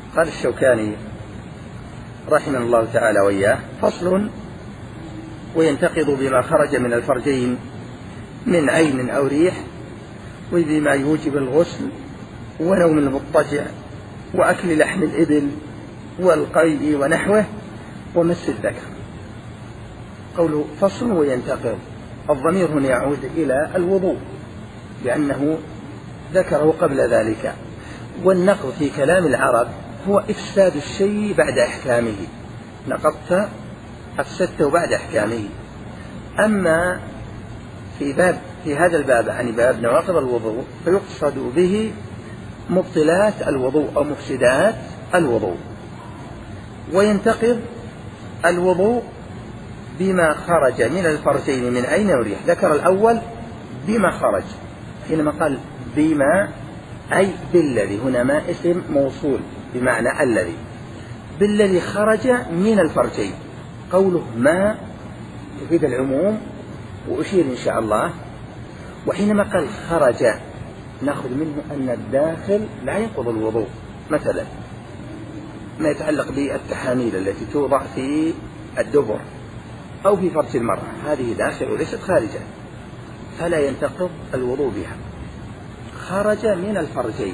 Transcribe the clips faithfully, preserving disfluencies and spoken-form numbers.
قال الشوكاني رحمه الله تعالى وإياه: فصل: وينتقض بما خرج من الفرجين من عين أو ريح، وبما يوجب الغسل، ونوم المضطجع، وأكل لحم الإبل، والقيء ونحوه، ومس الذكر. قوله فصل وينتقض، الضمير هنا يعود إلى الوضوء لأنه ذكره قبل ذلك. والنقض في كلام العرب هو إفساد الشيء بعد إحكامه، نقضت أفسدته بعد إحكامه. أما في باب في هذا الباب يعني باب نواقض الوضوء فيقصد به مبطلات الوضوء أو مفسدات الوضوء. وينتقض الوضوء بما خرج من الفرجين من عين أو ريح. ذكر الأول بما خرج، حينما قال بما أي بالذي، هنا ما اسم موصول بمعنى الذي، بالذي خرج من الفرجين. قوله ما يفيد العموم، وأشير إن شاء الله. وحينما قال خرج نأخذ منه أن الداخل لا ينقض الوضوء، مثلا ما يتعلق بالتحاميل التي توضع في الدبر أو في فرج المرأة، هذه داخل وليست خارجة، فلا ينتقض الوضوء بها. خرج من الفرجين،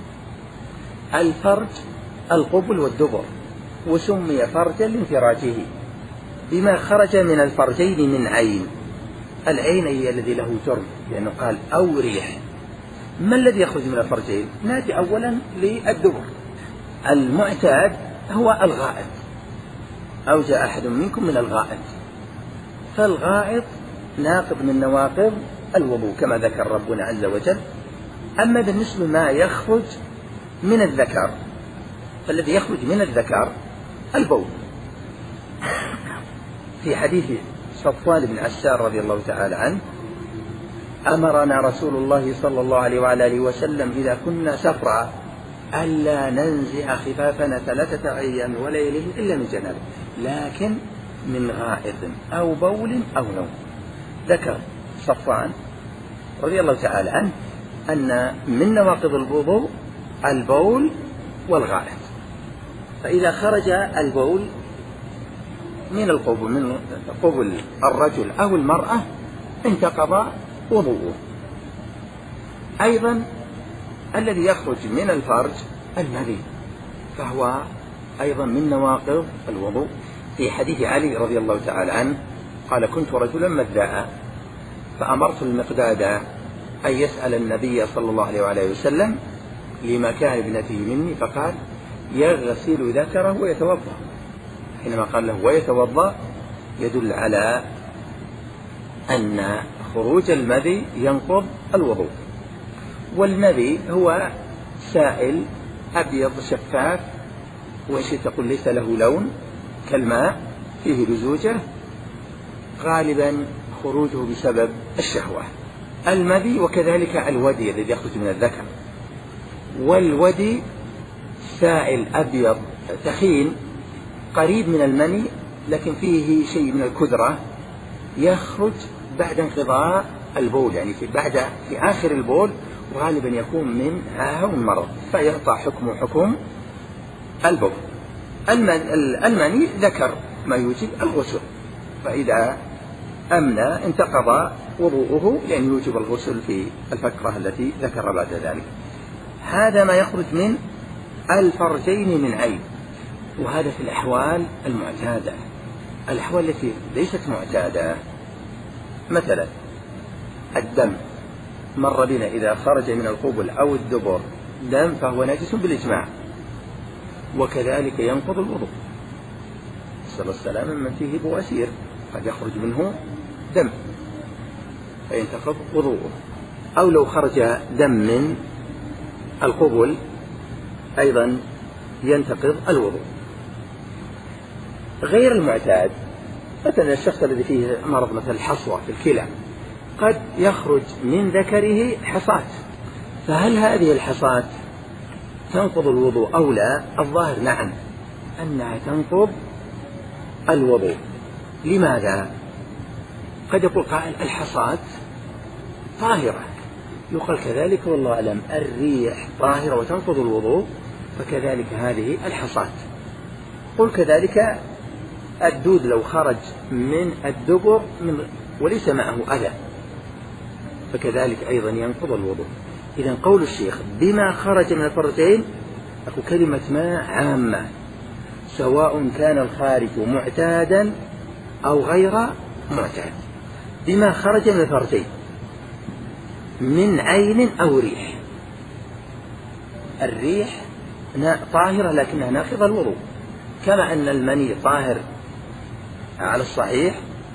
الفرج القبل والدبر، وسمي فرجا لانفراجه. بما خرج من الفرجين من عين، العين هي الذي له جرم، لأنه قال أو ريح. ما الذي يخرج من الفرجين؟ نأتي أولا للدبر. المعتاد هو الغائط، أو جاء أحد منكم من الغائط، فالغائط ناقض من نواقض الوضوء كما ذكر ربنا عز وجل. أما بالنسبة ما يخرج من الذكر، فالذي يخرج من الذكر البول. في حديث صفوان بن عسار رضي الله تعالى عنه: أمرنا رسول الله صلى الله عليه وعلى آله وسلم إذا كنا سفرا ألا ننزع خفافنا ثلاثة أيام وليله إلا من جنابه، لكن من غائط أو بول أو نوم. ذكر صفوان رضي الله تعالى عنه أن من نواقض الوضوء البول والغائط. فإذا خرج البول من القبل، من قبل الرجل أو المرأة، انتقض وضوءه. أيضا الذي يخرج من الفرج المذي، فهو أيضا من نواقض الوضوء. في حديث علي رضي الله تعالى عنه قال: كنت رجلا مذاء فأمرت المقداد أن يسأل النبي صلى الله عليه وآله وسلم لمكان ابنته مني، فقال: يغسل ذكره ويتوضأ. حينما قال له ويتوضأ يدل على أن خروج المذي ينقض الوضوء. والمذي هو سائل أبيض شفاف، وإيش تقول ليس له لون كالماء، فيه لزوجة، غالبا خروجه بسبب الشهوة. المذي وكذلك الودي الذي يخرج من الذكر. والودي سائل أبيض ثخين قريب من المني، لكن فيه شيء من الكدرة، يخرج بعد انقضاء البول، يعني في بعد في آخر البول، وغالبا يكون من عاهة المرض، فيقطع حكم حكم البول. المني ذكر ما يوجب الغسل، فإذا أمنى انتقض وضوءه لأن يوجب الغسل في الفقرة التي ذكر بعد ذلك. هذا ما يخرج من الفرجين من عين، وهذا في الأحوال المعتادة. الأحوال التي ليست معتادة مثلا الدم، مر بنا إذا خرج من القبل أو الدبر دم فهو نجس بالإجماع، وكذلك ينقض الوضوء. صلى الله عليه وسلم من فيه بواسير قد يخرج منه دم فينتقض وضوءه. أو لو خرج دم من القبل أيضا ينتقض الوضوء. غير المعتاد مثلا الشخص الذي فيه مرض مثل الحصوة في الكلى، قد يخرج من ذكره حصاة، فهل هذه الحصاة تنقض الوضوء أو لا؟ الظاهر نعم أنها تنقض الوضوء. لماذا؟ قد يقول قائل الحصاة طاهرة، يقال كذلك والله أعلم الريح طاهرة وتنقض الوضوء، فكذلك هذه الحصاة. قل كذلك الدود لو خرج من الدبر من وليس معه أذى فكذلك أيضا ينقض الوضوء. إذن قول الشيخ بما خرج من الفرجين أكو كلمة ما عامة سواء كان الخارج معتادا أو غير معتاد. بما خرج من الفرجين من عين أو ريح. الريح طاهرة لكنها ناقضة الوضوء كما أن المني طاهر على الصحيح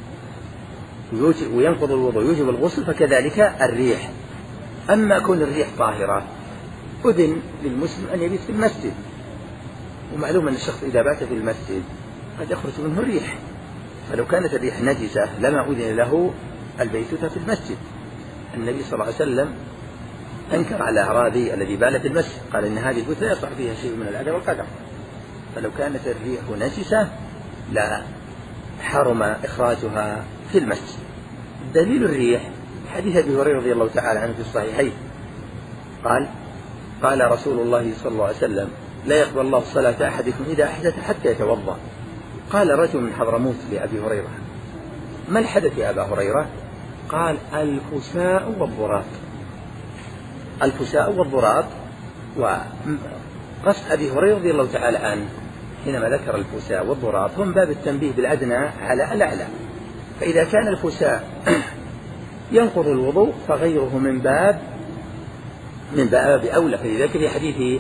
وينقض الوضوء يوجب الغسل فكذلك الريح. أما كون الريح طاهرة أذن للمسلم أن يبيت في المسجد ومعلوم أن الشخص إذا بات في المسجد قد يخرج منه الريح فلو كانت الريح نجسة لما أذن له البيتوتة في المسجد. النبي صلى الله عليه وسلم أنكر على أعرابي الذي بال في المسجد قال إن هذه البيوت لا يقع فيها شيء من الأذى والقدر فلو كانت الريح نجسة لا حرم إخراجها في المسجد. دليل الريح حديث أبي هريرة رضي الله تعالى عنه في الصحيحين قال قال رسول الله صلى الله عليه وسلم لا يقبل الله صلاة أحدكم إذا أحدث حتى يتوضأ. قال رجل من حضرموت لأبي هريرة ما الحدث يا أبا هريرة؟ قال الفساء والضراط. الفساء والضراط. وقصد أبي هريرة رضي الله تعالى عنه حينما ذكر الفساء والضراط هم باب التنبيه بالأدنى على الأعلى. فإذا كان الفساء ينقض الوضوء فغيره من باب من باب أولى. فلذلك في حديث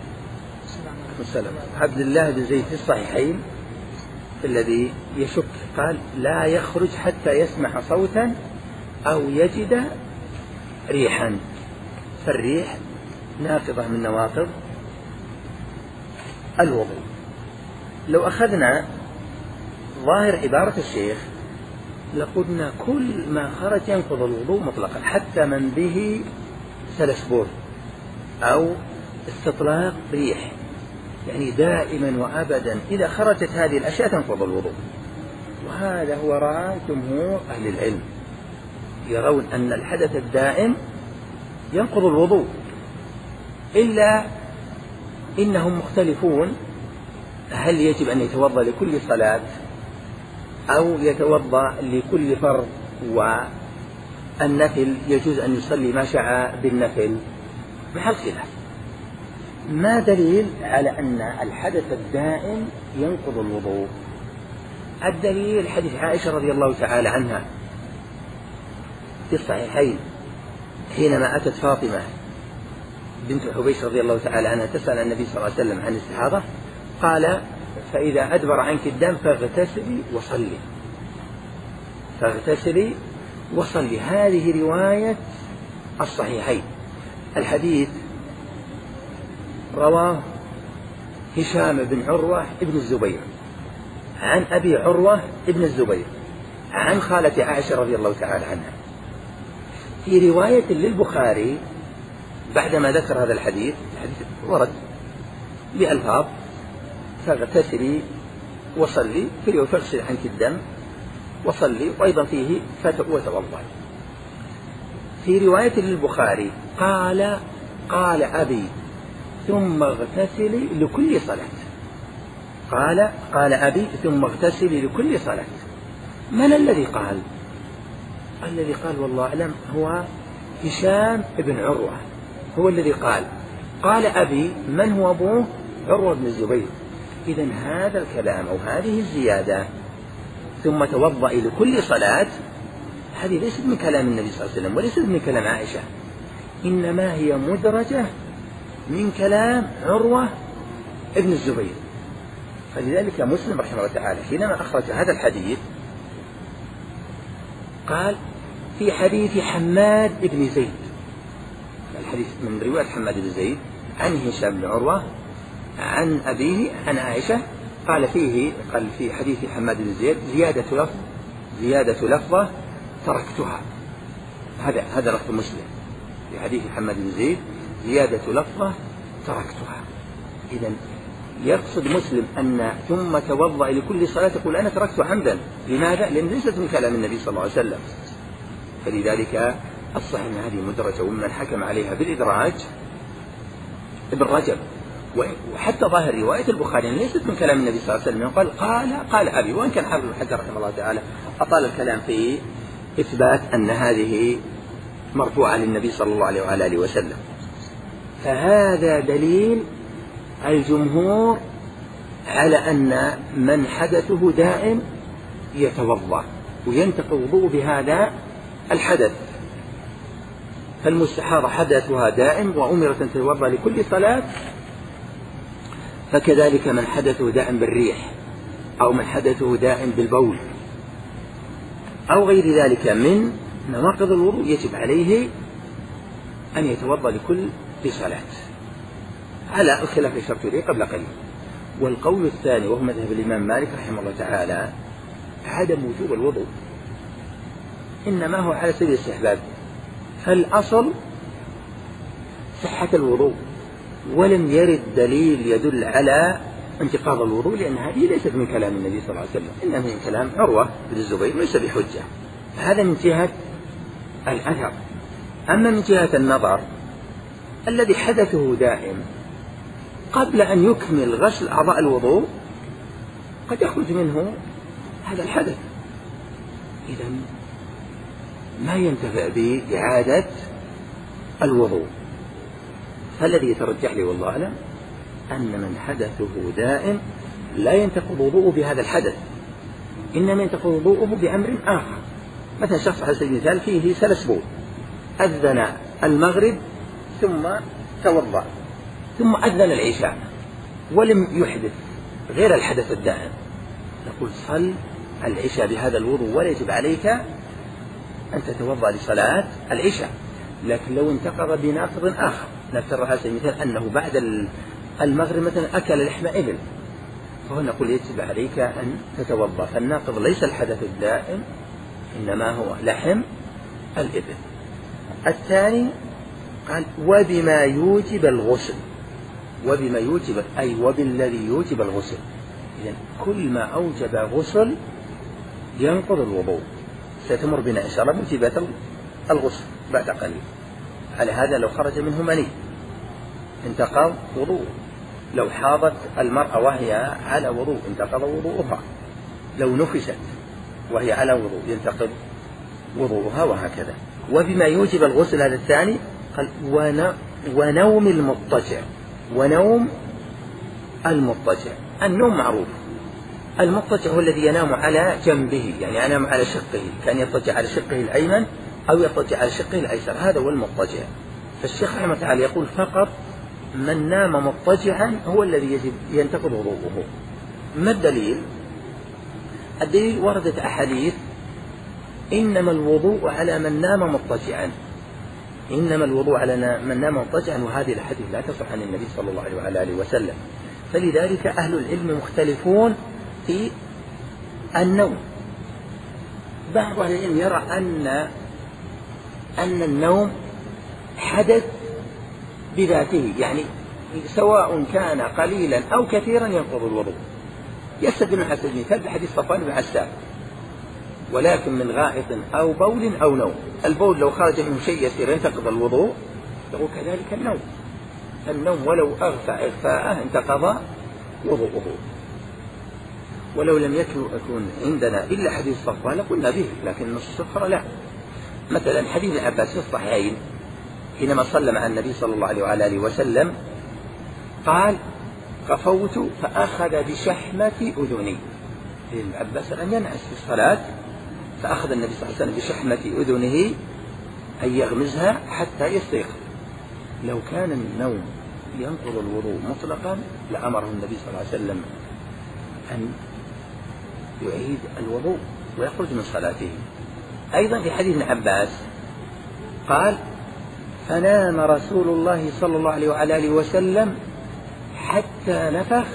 عبد الله بن زيد في الصحيحين الذي يشك قال لا يخرج حتى يسمع صوتا أو يجد ريحا. فالريح ناقضة من نواقض الوضوء. لو أخذنا ظاهر عبارة الشيخ لقلنا كل ما خرج ينقض الوضوء مطلقا حتى من به سلسبول أو استطلاق ريح يعني دائما وأبدا إذا خرجت هذه الأشياء تنقض الوضوء. وهذا هو رأي جمهور أهل العلم يرون أن الحدث الدائم ينقض الوضوء إلا إنهم مختلفون هل يجب أن يتوضأ لكل صلاة أو يتوضأ لكل فرض والنفل يجوز أن يصلي ما شاء بالنفل محل خلاف. ما دليل على أن الحدث الدائم ينقض الوضوء؟ الدليل حديث عائشة رضي الله تعالى عنها في الصحيحين حينما أتت فاطمة بنت حبيش رضي الله تعالى عنها تسأل النبي صلى الله عليه وسلم عن الاستحاضة قال فإذا أدبر عنك الدم فاغتسلي وصلي فاغتسلي وصلي. هذه رواية الصحيحين. الحديث رواه هشام بن عروة ابن الزبير عن أبي عروة ابن الزبير عن خالة عائشة رضي الله تعالى عنها. في رواية للبخاري بعدما ذكر هذا الحديث الحديث ورد بألفاظ فاغتسلي وصلي في رواية فاغسل عنك الدم وصلي وأيضا فيه وتوضأ. في رواية للبخاري قال قال أبي ثم اغتسلي لكل صلاة. قال قال أبي ثم اغتسلي لكل صلاة. من الذي قال؟ الذي قال والله أعلم هو هشام بن عروة هو الذي قال قال أبي. من هو أبوه؟ عروة بن الزبير. إذن هذا الكلام أو هذه الزيادة ثم توضأ لكل صلاة هذه ليست من كلام النبي صلى الله عليه وسلم وليست من كلام عائشة إنما هي مدرجة من كلام عروة ابن الزبير. فلذلك مسلم رحمه الله تعالى حينما أخرج هذا الحديث قال في حديث حماد بن زيد الحديث من رواية حماد بن زيد عن هشام بن عروة عن أبيه عن عائشة قال فيه قال في حديث حماد بن زيد زيادة لفظ زيادة لفظة تركتها. هذا هذا لفظ مسلم في حديث حماد بن زيد زيادة لفظة تركتها. إذن يقصد مسلم أن ثم توضأ لكل صلاة يقول أنا تركت عمدا. لماذا؟ لأن ليست من كلام النبي صلى الله عليه وسلم. فلذلك الصحيح أن هذه مدرجة ومن حكم عليها بالإدراج ابن رجب وحتى ظاهر رواية البخاري ليست من كلام النبي صلى الله عليه وسلم، قال قال قال أبي، وإن كان حافظ بن حجر رحمه الله تعالى أطال الكلام في إثبات أن هذه مرفوعة للنبي صلى الله عليه وعلى آله وسلم. فهذا دليل الجمهور على أن من حدثه دائم يتوضأ وينتقض وضوء بهذا الحدث. فالمستحاضة حدثها دائم وأمرت أن تتوضأ لكل صلاة، فكذلك من حدثه دائم بالريح أو من حدثه دائم بالبول أو غير ذلك من نواقض الوضوء يجب عليه أن يتوضأ لكل صلاة على الخلاف الشرط لي قبل قليل. والقول الثاني وهو مذهب الإمام مالك رحمه الله تعالى عدم وجوب الوضوء، إنما هو على سبيل الاستحباب، فالأصل صحة الوضوء، ولم يرد دليل يدل على انتقاض الوضوء، لأن هذه ليست من كلام النبي صلى الله عليه وسلم، إنما من كلام عروة بن الزبير ليس بحجة. هذا من جهة الأثر. أما من جهة النظر الذي حدثه دائم قبل أن يكمل غسل أعضاء الوضوء قد يخرج منه هذا الحدث، إذن ما ينتفع بإعادة الوضوء. فالذي يترجح لي والله أعلم أن من حدثه دائم لا ينتقض وضوءه بهذا الحدث، إنما ينتقض وضوءه بأمر آخر. مثلا شخص على سبيل المثال فيه ثلاث بول، أذن المغرب ثم توضأ ثم أذن العشاء ولم يحدث غير الحدث الدائم، نقول صل العشاء بهذا الوضوء ولا يجب عليك أن تتوضأ لصلاة العشاء. لكن لو انتقض بناقض آخر، نفترض على سبيل المثال أنه بعد المغرب مثلا أكل لحم إبل، فهو نقول يجب عليك أن تتوضأ، فالناقض ليس الحدث الدائم إنما هو لحم الإبل. الثاني قال وبما يوجب الغسل، وبما يوجب أي وبالذي يوجب الغسل، إذن كل ما أوجب غسل ينقض الوضوء. ستمر بنا إن شاء الله موجبات الغسل بعد قليل. على هذا لو خرج منه مني انتقض وضوء، لو حاضت المرأة وهي على وضوء انتقض وضوءها، لو نفست وهي على وضوء ينتقض وضوءها، وهكذا. وبما يوجب الغسل هذا الثاني قال ونوم المضطجع. ونوم المضطجع، النوم معروف، المضطجع هو الذي ينام على جنبه، يعني ينام على شقه، كان يضطجع على شقه الأيمن أو يضطجع على شقه الأيسر، هذا هو المضطجع. فالشيخ رحمه الله تعالى يقول فقط من نام مضطجعا هو الذي يجب ينتقض وضوءه. ما الدليل؟ الدليل وردت أحاديث إنما الوضوء على من نام مضطجعا، إنما الوضوء على من نام مضطجعا، وهذه الحديث لا تصح عن النبي صلى الله عليه وعلى آله وسلم. فلذلك أهل العلم مختلفون في النوم. بعض أهل العلم يرى أن أن النوم حدث بذاته، يعني سواء كان قليلا أو كثيرا ينقض الوضوء. يستدل على سبيل المثال بحديث صفوان بن عسال ولكن من غائط أو بول أو نوم. البول لو خرج منه شيء يسير ينتقض الوضوء، له كذلك النوم، النوم ولو أغفى إغفاءه انتقض وضوءه. ولو لم يكن عندنا إلا حديث صفوان لقلنا به، لكن النصوص الأخرى لا. مثلا حديث ابن عباس في الصحيحين حينما صلى مع النبي صلى الله عليه وعلى آله وسلم قال قفوت فأخذ بشحمة أذني. ابن عباس أن ينعس في الصلاة، فأخذ النبي صلى الله عليه وسلم بشحمة أذنه أن يغمزها حتى يستيقظ. لو كان النوم ينقض الوضوء مطلقا لأمره النبي صلى الله عليه وسلم أن يعيد الوضوء ويخرج من صلاته. أيضا في حديث ابن عباس قال فنام رسول الله صلى الله عليه وعلى آله وسلم حتى نفخ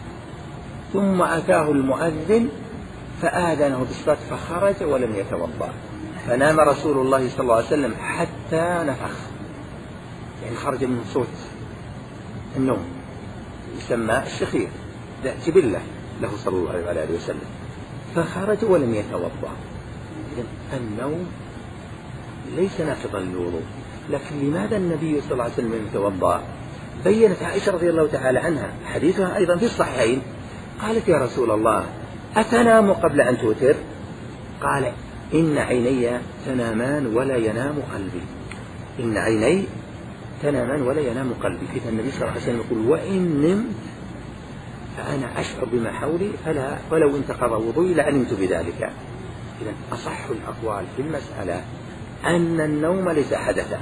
ثم أتاه المؤذن فآذنه بالصلاة فخرج ولم يتوضأ. فنام رسول الله صلى الله عليه وسلم حتى نفخ، يعني خرج من صوت النوم، يسمى الشخير، جبلة له صلى الله عليه وعلى آله وسلم، فخرج ولم يتوضأ. إذن النوم ليس ناقضا للوضوء. لكن لماذا النبي صلى الله عليه وسلم لم يتوضأ؟ بيّنت عائشة رضي الله تعالى عنها حديثها أيضا في الصحيحين، قالت يا رسول الله أتنام قبل أن توتر؟ قال إن عيني تنامان ولا ينام قلبي. إن عيني تنامان ولا ينام قلبي. إذا النبي صلى الله عليه وسلم يقول وإن نمت فأنا أشعر بما حولي فلا ولو انتقض وضوئي لعلمت بذلك. إذا أصح الأقوال في المسألة أن النوم ليس حدثا،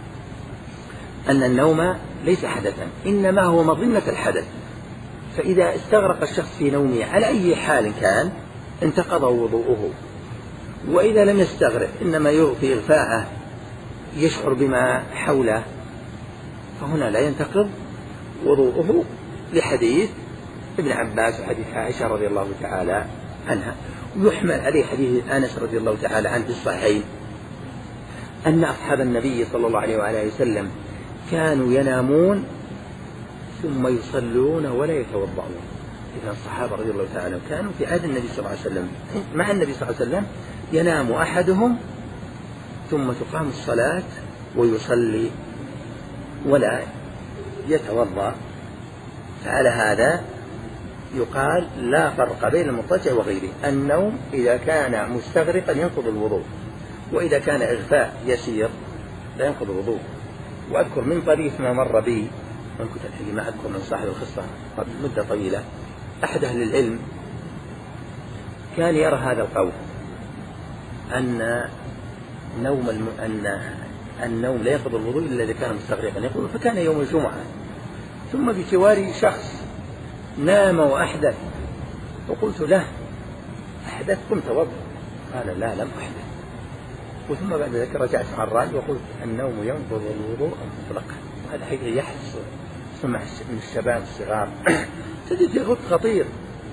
أن النوم ليس حدثا إنما هو مظنة الحدث. فإذا استغرق الشخص في نومه على أي حال كان انتقض وضوءه، وإذا لم يستغرق إنما يغفي إغفاءه يشعر بما حوله فهنا لا ينتقض وضوءه، لحديث ابن عباس وحديث عائشة رضي الله تعالى عنها. ويحمل عليه حديث أنس رضي الله تعالى عنه في الصحيحين أن أصحاب النبي صلى الله عليه وآله وسلم كانوا ينامون ثم يصلون ولا يتوضؤون. إذا الصحابة رضي الله تعالى كانوا في عهد النبي صلى الله عليه وسلم مع النبي صلى الله عليه وسلم ينام أحدهم ثم تقام الصلاة ويصلي ولا يتوضأ. فعلى هذا يقال لا فرق بين المضطجع وغيره. النوم إذا كان مستغرقا ينقض الوضوء، وإذا كان إغفاء يسير لا ينقض الوضوء. وأذكر من طريق ما مر بي من كنت الحين ما أذكر من صاحب القصة قبل مدة طويلة، أحد أهل العلم كان يرى هذا القول أن نوم الم... أن النوم لا ينقض الوضوء إلا إذا كان مستغرقا. يقول فكان يوم الجمعة ثم بجواري شخص نام وأحدث، وقلت له أحدث قم توضأ؟ قال لا لم أحدث. وثم بعد ذلك رجعت مع الراجل وقلت النوم ينقض الوضوء مطلقا. هذا حيث يحدث سمع من الشباب الصغار تجد يغط خطير.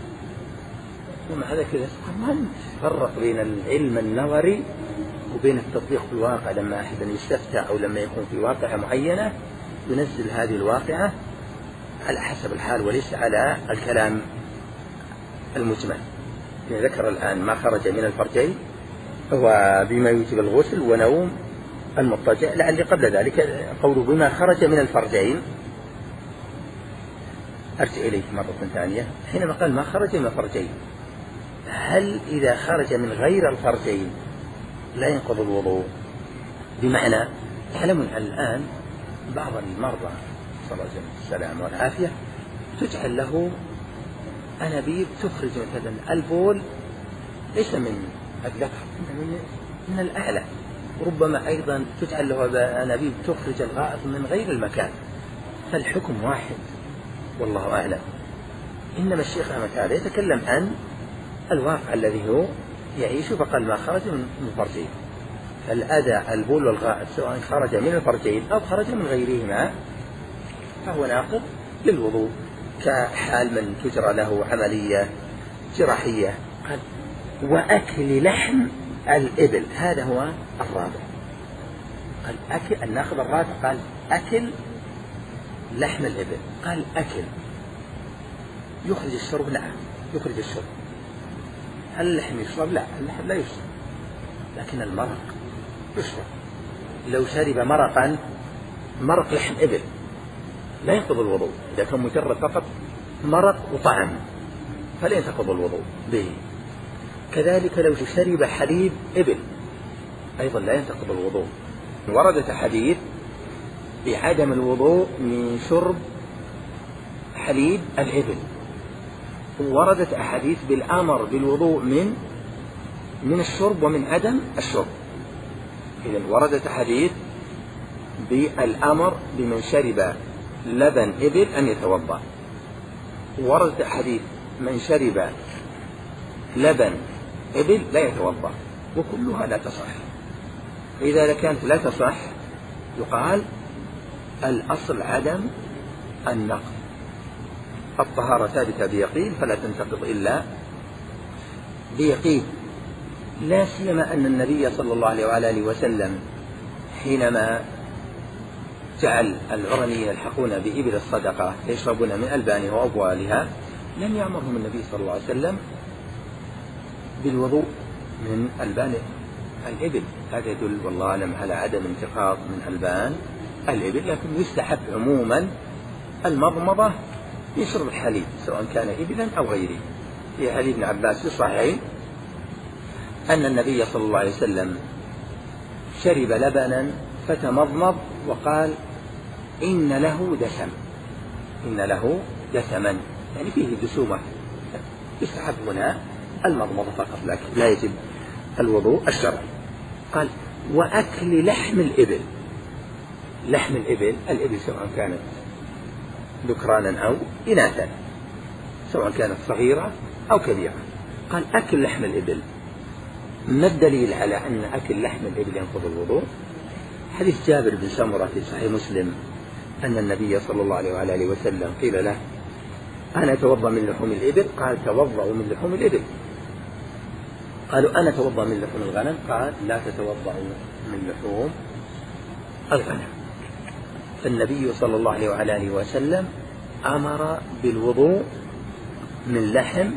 ومع ذلك من فرق بين العلم النظري وبين التطبيق في الواقع؟ لما أحد يستفتى أو لما يكون في واقعة معينة ينزل هذه الواقعة على حسب الحال وليس على الكلام المجمل. ذكر الآن ما خرج من الفرجين هو بما يوجب الغسل ونوم المضطجع. لعل قبل ذلك قوله بما خرج من الفرجين أرجع إليه مرة ثانية حينما قال ما خرج من الفرجين، هل إذا خرج من غير الفرجين لا ينقض الوضوء؟ بمعنى تعلمون الآن بعض المرضى صلى الله عليه وسلم والعافية تجعل له أنابيب تخرج مثلا البول ليس من الذكر من الأعلى، ربما أيضا تجعل له أنابيب تخرج الغائط من غير المكان. فالحكم واحد والله أعلم. إنما الشيخ أحمد هذا يتكلم عن الواقع الذي هو يعيشه، فقال ما خرج من فرجين. فالأذى البول والغائط سواء خرج من الفرجين أو خرج من غيرهما فهو ناقض للوضوء، كحال من تجرى له عملية جراحية. قال وأكل لحم الإبل، هذا هو الرابع. قال أكل الناخذ الرابع قال أكل لحم الإبل. قال أكل يخرج الشرب؟ نعم يخرج الشرب. هل اللحم يشرب؟ لا اللحم لا يشرب، لكن المرق يشرب. لو شرب مرقا مرق لحم إبل لا ينقض الوضوء، إذا كان مجرد فقط مرق وطعم فلا ينتقض الوضوء به. كذلك لو شرب حليب إبل أيضا لا ينتقض الوضوء. وردت حديث بعدم الوضوء من شرب حليب الإبل، وردت أحاديث بالأمر بالوضوء من من الشرب ومن عدم الشرب. إذن وردت حديث بالأمر بمن شرب لبن إبل أن يتوضأ، وردت حديث من شرب لبن إبل لا يتوضأ، وكلها لا تصح. إذا كانت لا تصح يقال الأصل عدم النقض. الطهارة ثابتة بيقين فلا تنتقض إلا بيقين. لا سيما أن النبي صلى الله عليه وآله وسلم حينما جعل العرنيين يلحقون بإبل الصدقة يشربون من ألبانها وأبوالها لم يأمرهم النبي صلى الله عليه وسلم بالوضوء من ألبان الإبل. هذا يدل والله أعلم على عدم انتقاض من ألبان الإبل، لكن يستحب عموما المضمضة بشرب الحليب سواء كان إبلا أو غيره. في حديث ابن عباس في الصحيحين أن النبي صلى الله عليه وسلم شرب لبنا فتمضمض وقال إن له دسم، إن له دسما، يعني فيه دسومة، يستحب هنا المضمضة فقط لكن لا يجب الوضوء الشرعي. قال وأكل لحم الإبل، لحم الإبل، الإبل سواء كانت ذكرانا أو إناثا، سواء كانت صغيرة أو كبيرة. قال أكل لحم الإبل، ما الدليل على أن أكل لحم الإبل ينقض الوضوء؟ حديث جابر بن سمرة في صحيح مسلم أن النبي صلى الله عليه وآله وسلم قيل له أنا أتوضأ من لحوم الإبل؟ قال توضأوا من لحوم الإبل. قالوا أنا أتوضأ من لحوم الغنم؟ قال لا تتوضأوا من لحوم الغنم. فالنبي صلى الله عليه وآله وسلم أمر بالوضوء من لحم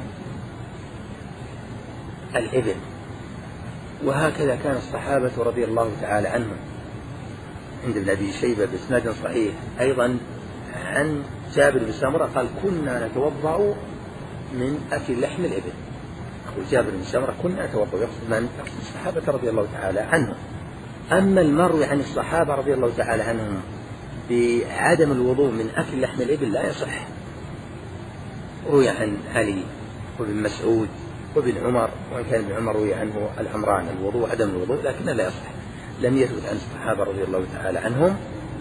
الإبل، وهكذا كان الصحابة رضي الله تعالى عنهم. عند ابن أبي شيبة بإسناد صحيح أيضا عن جابر بن سمرة قال كنا نتوضأ من أكل لحم الإبل. يقول جابر بن سمرة كنا نتوضأ، يقصد من؟ يقصد الصحابة رضي الله تعالى عنهم. أما المروي عن الصحابة رضي الله تعالى عنهم بعدم الوضوء من أكل لحم الإبل لا يصح. روي عن علي وابن مسعود وابن عمر، وإن كان ابن عمر روي عنه الأمران الوضوء عدم الوضوء، لكن لا يصح. لم يثبت عن الصحابة رضي الله تعالى عنهم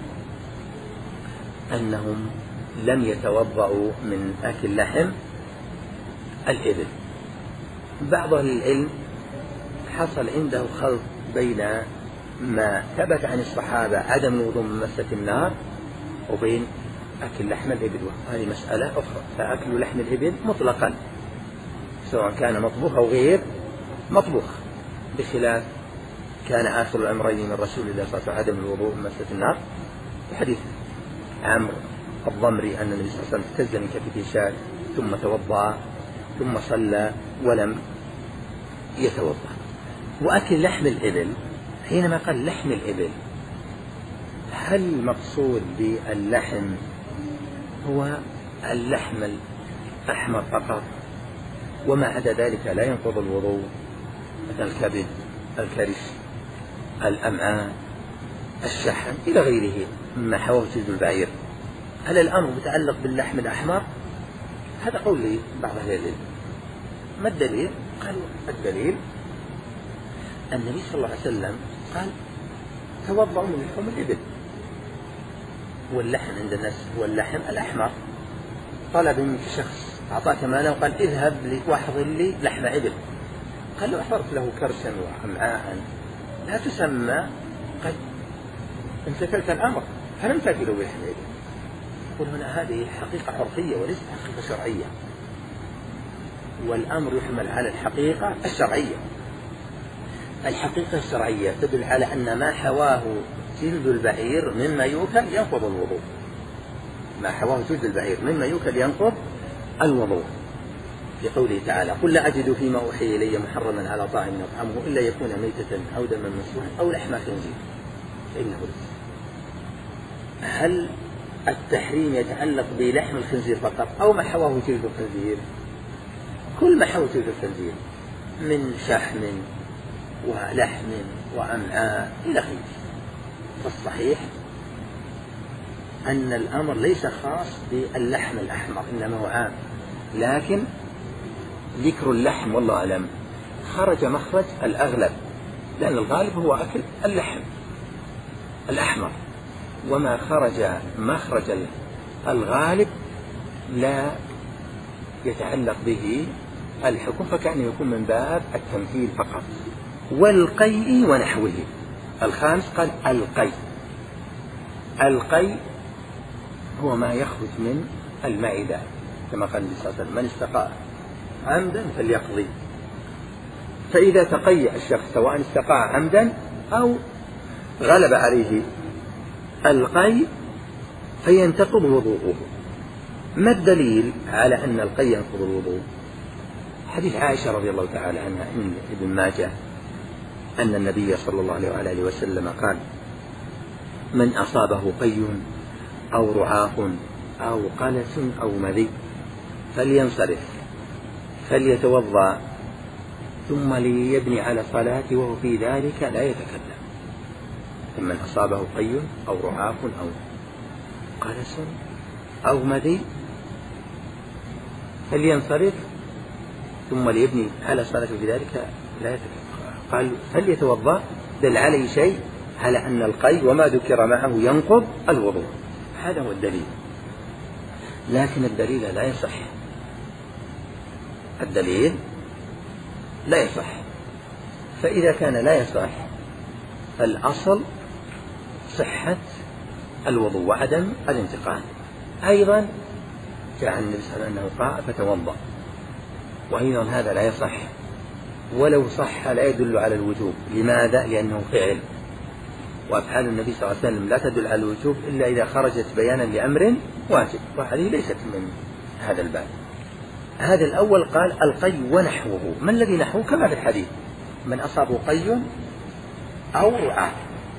أنهم لم يتوضأوا من أكل لحم الإبل. بعض أهل العلم حصل عنده خلط بين ما ثبت عن الصحابة عدم الوضوء من مسة النار وبين أكل لحم الإبل، وهذه مسألة أخرى. فأكل لحم الإبل مطلقا سواء كان مطبوخ أو غير مطبوخ، بخلاف كان آخر الأمرين من رسول الله صلى الله عليه وسلم عدم الوضوء من مسة النار. وحديث عمرو الضمري أن النبي صلى الله عليه وسلم اهتز من كتفه شاة ثم توضأ ثم صلى ولم يتوضأ. وأكل لحم الإبل، حينما قال لحم الإبل هل المقصود باللحم هو اللحم الأحمر فقط وما عدا ذلك لا ينقض الوضوء، مثل الكبد، الكرش، الأمعاء، الشحم إلى غيره مما حواه جلد البعير؟ هل الأمر متعلق باللحم الأحمر؟ هذا قول لي بعض أهل العلم. ما الدليل؟ قالوا الدليل النبي صلى الله عليه وسلم قال توضأوا من لحوم الإبل، واللحم عند الناس هو اللحم الأحمر. طلب منك شخص أعطاك مالا وقال اذهب لي واحضر لي لحم إبل، قال له أحضرت له كرشا وأمعاء لا تسمى قد امتثلت الأمر فلم تأكله بلحم إبل. يقول هنا هذه حقيقة عرفية وليست حقيقة شرعية، والأمر يحمل على الحقيقة الشرعية. الحقيقة الشرعية تدل على أن ما حواه جلد البعير مما يؤكل ينقض الوضوء، ما حواه جلد البعير مما يؤكل ينقض الوضوء، لقوله تعالى قل لا أجد فيما أوحي إلي محرما على طاعم يطعمه إلا يكون ميتة أو دما مسفوحا أو لحم خنزير فإنه رجس. هل التحريم يتعلق بلحم الخنزير فقط أو ما حواه جلد الخنزير؟ كل ما حواه جلد الخنزير من شحم ولحم وأمعاء إلى غيره. فالصحيح أن الأمر ليس خاص باللحم الأحمر إنما هو عام، لكن ذكر اللحم والله أعلم خرج مخرج الأغلب، لأن الغالب هو أكل اللحم الأحمر، وما خرج مخرج الغالب لا يتعلق به الحكم، فكأنه يكون من باب التمثيل فقط. والقيء ونحوه. الخامس قال القيء. القيء هو ما يخرج من المعدة كما قال النبي صلى الله عليه وسلم من استقاء عمدا فليقضي. فإذا تقيأ الشخص سواء استقاء عمدا أو غلب عليه القيء فينتقض وضوءه. ما الدليل على أن القيء ينقض الوضوء؟ حديث عائشة رضي الله تعالى عنها عند ابن ماجه أن النبي صلى الله عليه وآله وسلم قال من أصابه قي أو رعاف أو قلس أو مذي فلينصرف فليتوضأ ثم ليبني على صلاته وهو في ذلك لا يتكلم. من أصابه قي أو رعاف أو قلس أو مذي فلينصرف ثم ليبني على صلاته في ذلك لا يتكلم. قال فليتوضأ دل عليه شيء على أن القي وما ذكر معه ينقض الوضوء، هذا هو الدليل. لكن الدليل لا يصح، الدليل لا يصح. فإذا كان لا يصح فالأصل صحة الوضوء وعدم الانتقال. أيضا جاء عن النبي صلى الله عليه وسلم أنه قال فتوضأ، وأيضا هذا لا يصح، ولو صح لا يدل على الوجوب. لماذا؟ لأنه فعل، وأفعال النبي صلى الله عليه وسلم لا تدل على الوجوب إلا إذا خرجت بيانا لأمر واجب، وهذه ليست من هذا الباب. هذا الأول قال القي ونحوه. ما الذي نحوه؟ كما في الحديث من أصابه قي أو رعاف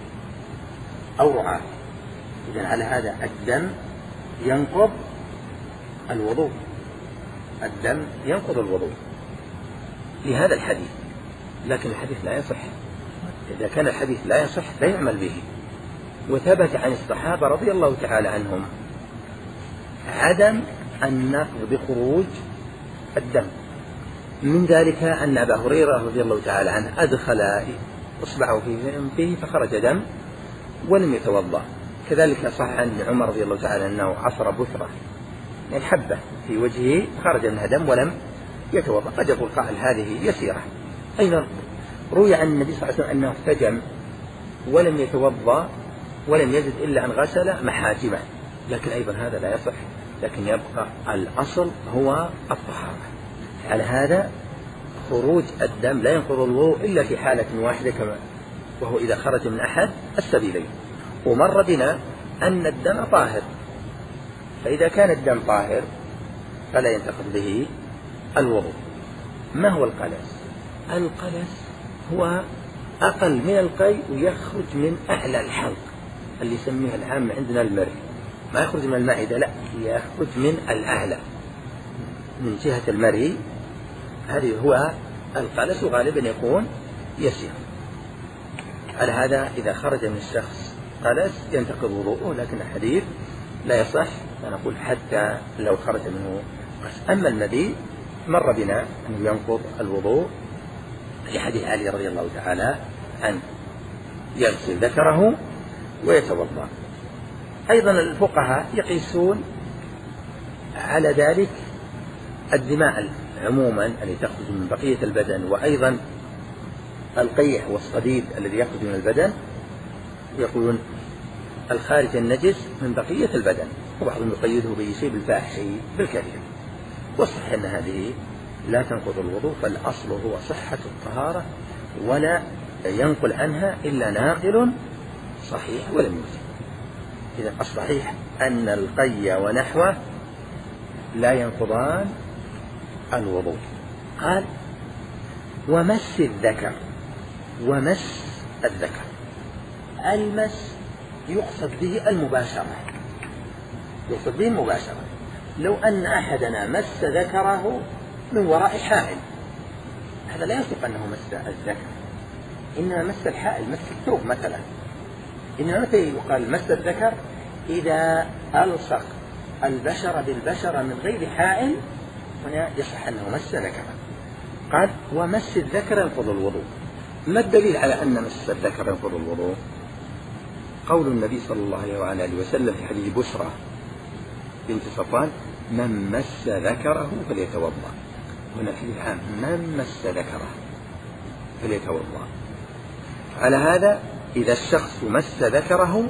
أو رعاف. إذن على هذا الدم ينقض الوضوء، الدم ينقض الوضوء لهذا الحديث. لكن الحديث لا يصح. إذا كان الحديث لا يصح لا يعمل به. وثبت عن الصحابة رضي الله تعالى عنهم عدم النقض بخروج الدم. من ذلك أن أبا هريرة رضي الله تعالى عنه أدخل إصبعه في فيه فخرج دم ولم يتوضأ. كذلك صح عن عمر رضي الله تعالى أنه عصر بثرة يعني حبة في وجهه خرج منها دم ولم يتوضأ. قد يقول قائل هذه يسيرة. أيضا روي عن النبي صلى الله عليه وسلم أنه احتجم ولم يتوضأ ولم يجد إلا أن غسل محاجمه، لكن أيضا هذا لا يصح. لكن يبقى الأصل هو الطهارة. على هذا خروج الدم لا ينقض الوضوء إلا في حالة واحدة، كما وهو إذا خرج من أحد السبيلين. ومر بنا أن الدم طاهر، فإذا كان الدم طاهر فلا ينتقض به الوضوء. ما هو القلس؟ القلس هو أقل من القي ويخرج من أعلى الحلق، اللي يسميه العام عندنا المري. ما يخرج من المعدة، لا، يخرج من الأعلى من جهة المري. هذه هو القلس، وغالبا يكون يسير. على هذا إذا خرج من الشخص قلس ينتقض وضوءه، لكن الحديث لا يصح، فنقول حتى لو خرج منه قلس. أما المذي مر بنا أنه ينقض الوضوء لحديث علي رضي الله تعالى عنه، يغسل ذكره ويتوضأ. أيضا الفقهاء يقيسون على ذلك الدماء عموما التي تخرج من بقية البدن، وأيضا القيح والصديد الذي يخرج من البدن، يقولون الخارج النجس من بقية البدن، وبعضهم يقيده بشيء بالفاحش بالكثير. والصحيح أن هذه لا تنقض الوضوء، فالأصل هو صحة الطهارة، ولا ينقل عنها إلا ناقل صحيح ولم يوجد. إذا الصحيح أن القي ونحوه لا ينقضان الوضوء. قال ومس الذكر. ومس الذكر، المس يقصد به المباشرة، يقصد به المباشرة. لو أن أحدنا مس ذكره من وراء حائل، هذا لا يصدق أنه مس الذكر، إنما مس الحائل، مس الثوب مثلا. إنما متى يقال مس الذكر؟ إذا ألصق البشرة بالبشرة من غير حائل، هنا يصح أنه مس ذكره. قال ومس الذكر ينقض الوضوء. ما الدليل على أن مس الذكر ينقض الوضوء؟ قول النبي صلى الله عليه وسلم في حديث بشرى بنت صفوان من مس ذكره فليتوضأ. هنا الحديث عام من مس ذكره فليتوضأ. على هذا إذا الشخص مس ذكره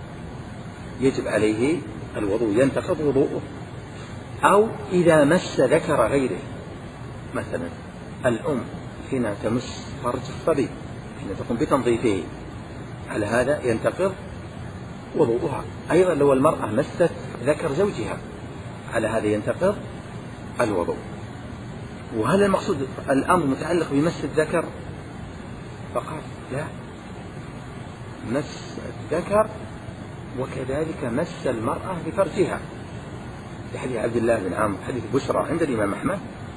يجب عليه الوضوء، ينتقض وضوءه. أو إذا مس ذكر غيره، مثلا الأم حين تمس فرج الصبي حين تقوم بتنظيفه، على هذا ينتقض وضوءها. أيضا لو المرأة مست ذكر زوجها، على هذا ينتقض الوضوء. وهل المقصود الأمر متعلق بمس الذكر فقط؟ لا، مس الذكر وكذلك مس المرأة لفرجها، حديث عبد الله بن عمرو حديث بشرى عند الإمام أحمد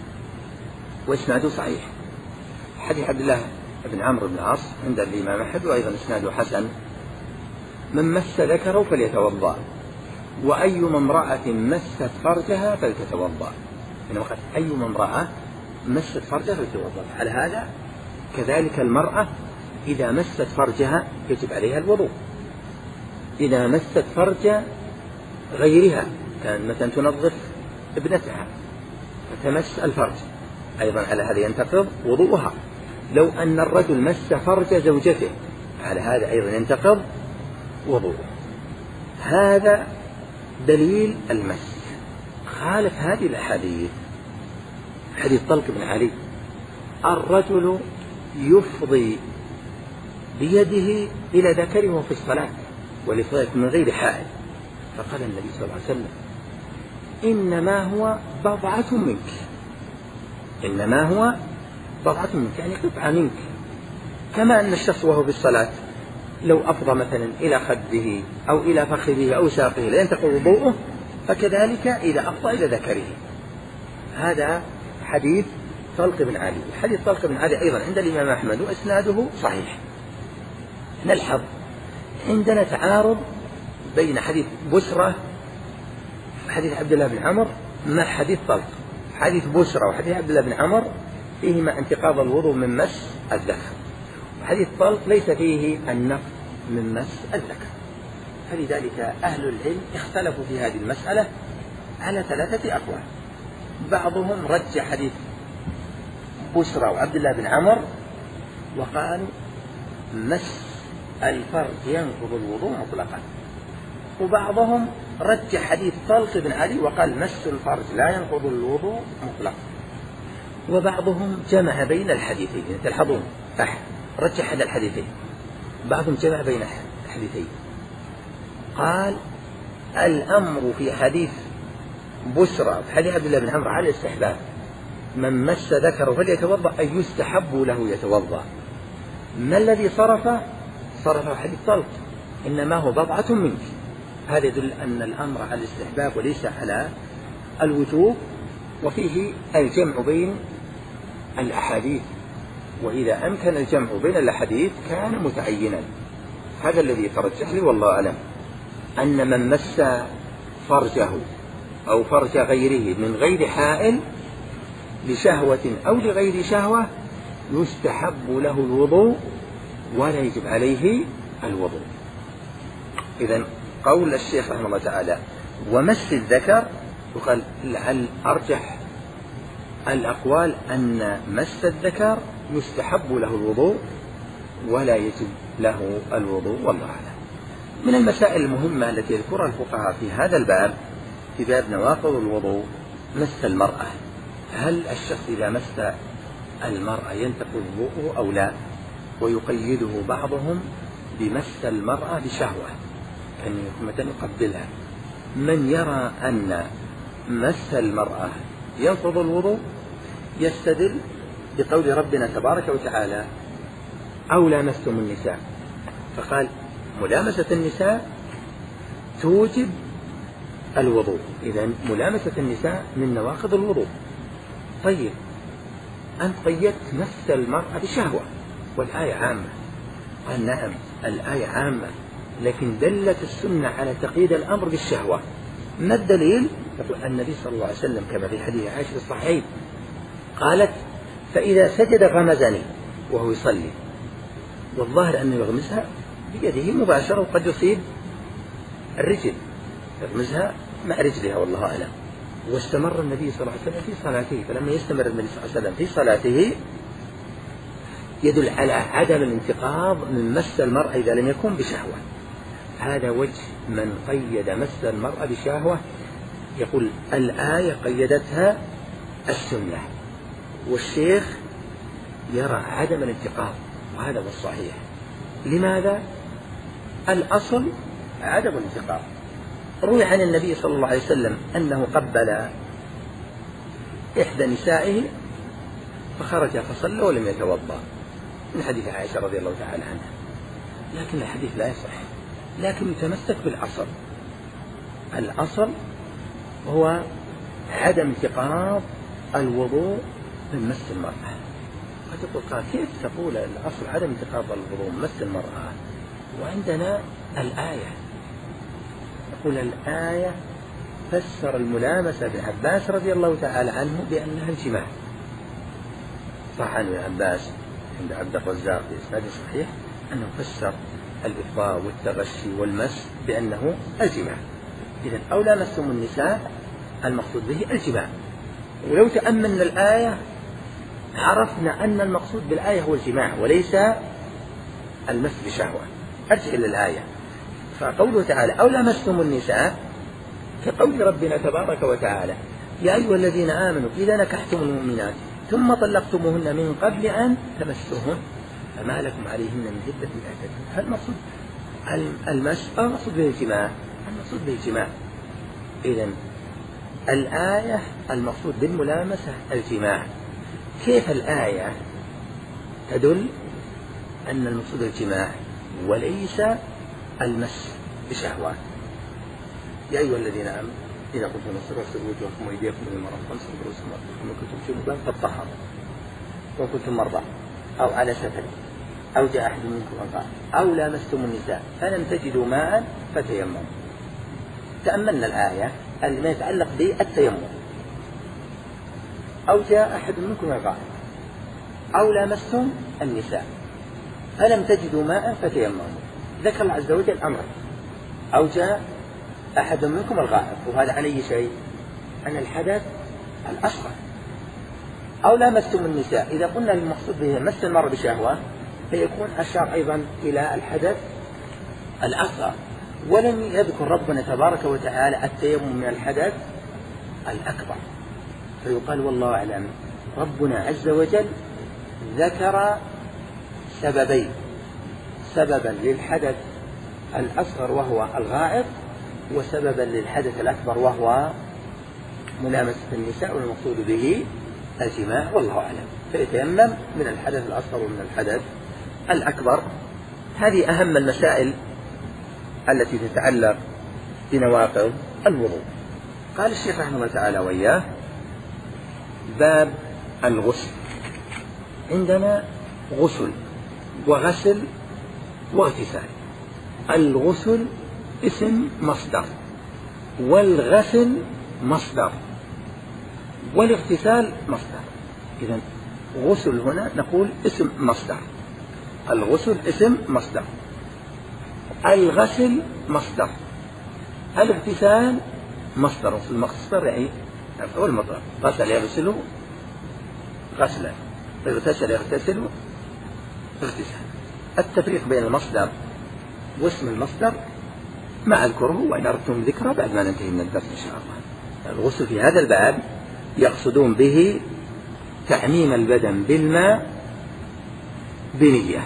وإسناده صحيح. حديث عبد الله بن عمرو بن العاص عند الإمام أحمد وأيضا إسناده حسن: من مس ذكره فليتوضأ، وأيما امرأة مست فرجها فلتتوضأ. يعني وقت أيما امرأة مست فرجها فلتتوضأ. على هذا كذلك المرأة إذا مست فرجها يجب عليها الوضوء. إذا مست فرج غيرها، كان مثلا تنظف ابنتها فتمس الفرج، أيضا على هذا ينتقض وضوءها. لو أن الرجل مس فرج زوجته على هذا أيضا ينتقض وضوءه. هذا دليل المس. خالف هذه الأحاديث حديث طلق بن علي: الرجل يفضي بيده إلى ذكره في الصلاة والإفضاء من غير حائل. فقال النبي صلى الله عليه وسلم: إنما هو بضعة منك، إنما هو بضعة منك، يعني قطعة منك. كما أن الشخص وهو في الصلاة لو أفضى مثلا إلى خده أو إلى فخذه أو ساقه لا ينتقض وضوءه، فكذلك إذا أفضى إلى ذكره. هذا حديث طلق بن علي. حديث طلق بن علي أيضا عند الإمام أحمد وإسناده صحيح. نلحظ عندنا تعارض بين حديث بشرى حديث عبد الله بن عمرو مع حديث طلق. حديث بشرى وحديث عبد الله بن عمرو فيهما انتقاض الوضوء من مس الذكر، وحديث طلق ليس فيه النقض من مس الذكر. فلذلك أهل العلم اختلفوا في هذه المسألة على ثلاثة أقوال. بعضهم رجح حديث بشرى وعبد الله بن عمرو وقالوا مس الفرج ينقض الوضوء مطلقا، وبعضهم رجح حديث طلق بن علي وقال مس الفرج لا ينقض الوضوء مطلقا، وبعضهم جمع بين الحديثين. تلحظون أحد رجح هذا الحديثين، بعضهم جمع بين الحديثين. قال الأمر في حديث بشرى في حديث عبد الله بن عمرو على الاستحباب، من مس ذكره فليتوضأ أي يستحب له يتوضأ. ما الذي صرفه؟ صرفه حديث طلق: إنما هو بضعة منك. هذا يدل أن الأمر على الاستحباب وليس على الوجوب، وفيه الجمع بين الأحاديث، وإذا أمكن الجمع بين الأحاديث كان متعينا. هذا الذي يترجح لي والله أعلم، أن من مس فرجه أو فرج غيره من غير حائل لشهوة أو لغير شهوة يستحب له الوضوء ولا يجب عليه الوضوء. إذن قول الشيخ رحمه الله تعالى ومس الذكر، وقال لعل أرجح الأقوال أن مس الذكر يستحب له الوضوء ولا يجب له الوضوء والله أعلم. من المسائل المهمة التي يذكرها الفقهاء في هذا الباب، في باب نواقض الوضوء، مس المرأة. هل الشخص إذا مس المرأة ينتقض وضوءه أو لا؟ ويقيده بعضهم بمس المرأة بشهوة، أن مثلا يقبلها. من يرى أن مس المرأة ينقض الوضوء يستدل بقول ربنا تبارك وتعالى أو لامستم النساء، فقال ملامسة النساء توجب الوضوء، إذن ملامسة النساء من نواقض الوضوء. طيب أنت قيدت مس المرأة بشهوة والآية عامة. قال نعم الآية عامة، لكن دلت السنة على تقييد الأمر بالشهوة. ما الدليل؟ يقول النبي صلى الله عليه وسلم كما في حديث عائشة الصحيح قالت فإذا سجد غمزني وهو يصلي، والظاهر أنه يغمزها بيده مباشرة وقد يصيب الرجل، يغمزها مع رجلها والله أعلم. واستمر النبي صلى الله عليه وسلم في صلاته، فلما يستمر النبي صلى الله عليه وسلم في صلاته يدل على عدم الانتقاض من مس المرأة إذا لم يكن بشهوة. هذا وجه من قيد مس المرأة بشهوة، يقول الآية قيدتها السنة، والشيخ يرى عدم الانتقاض، وهذا هو الصحيح. لماذا؟ الأصل عدم الانتقاض. روي عن النبي صلى الله عليه وسلم أنه قبل إحدى نسائه فخرج فصلى ولم يتوضأ، من حديث عائشة رضي الله تعالى عنها، لكن الحديث لا يصح. لكن يتمسك بالأصل. الأصل وهو عدم انتقاض الوضوء من مس المرأة. قد يقول قال كيف تقول الأصل عدم انتقاض الوضوء من مس المرأة وعندنا الآية؟ نقول الآية فسر الملامسة ابن عباس رضي الله تعالى عنه بأنها الجماع. صح عن ابن عباس عند عبد الرزاق بإسناد صحيح أنه فسر الإفضاء والتغشي والمس بأنه الجماع. إذن أو لامستم النساء المقصود به الجماع. ولو تأملنا الآية عرفنا أن المقصود بالآية هو الجماع وليس المس بشهوة. أرجع إلى الآية، فقوله تعالى أو لامستم النساء كقول ربنا تبارك وتعالى يا أيها الذين آمنوا إذا نكحتم المؤمنات ثم طلقتموهن من قبل أن تمسوهن فما لكم عليهن من عدة تعتدون. هل المقصود المس أو المقصود به الجماع؟ المقصود به الجماع. إذن الآية المقصود بالملامسة الجماع. كيف الآية تدل أن المقصود الجماع وليس المس بشهوات؟ يا أيها الذين آمنوا إذا قمتم إلى الصلاة فاغسلوا وجوهكم وأيديكم إلى المرافق وامسحوا برؤوسكم وأرجلكم وإن كنتم جنبا فاطهروا وإن كنتم مرضى أو على سفر أو جاء أحد منكم من غائط أو لامستم النساء فلم تجدوا ماء فتيمموا. تأملنا الآية التي يتعلق بالتيمم. أو جاء أحد منكم من غائط أو لامستم النساء فلم تجدوا ماء فتيمموا. ذكر الله عز وجل أمر أو جاء أحد منكم الغائط، وهذا عليه شيء عن الحدث الأصغر. أو لامستم النساء إذا قلنا المقصود به مس المرء بشهوة فيكون أشار أيضا إلى الحدث الأصغر. ولم يذكر ربنا تبارك وتعالى التيمم من الحدث الأكبر، فيقال والله أعلم ربنا عز وجل ذكر سببين: سببا للحدث الأصغر وهو الغائط، وسببا للحدث الأكبر وهو ملامسة النساء والمقصود به الجماع والله أعلم. فيتيمم من الحدث الأصغر ومن الحدث الأكبر. هذه أهم المسائل التي تتعلق بنواقض الوضوء. قال الشيخ رحمه الله تعالى وإياه: باب الغسل. عندنا غسل وغسل واغتسال. الغسل اسم مصدر، والغسل مصدر، والاغتسال مصدر. إذن غسل هنا نقول اسم مصدر، الغسل اسم مصدر، الغسل مصدر، الاغتسال مصدر. المصدر يعني هو المصدر. غسل يغسل غسلا، اغتسل يغتسل اغتسال. التفريق بين المصدر واسم المصدر ما أذكره، وإن أردتم ذكره بعد ما ننتهي من الدرس إن شاء الله. الغسل في هذا الباب يقصدون به تعميم البدن بالماء بنية،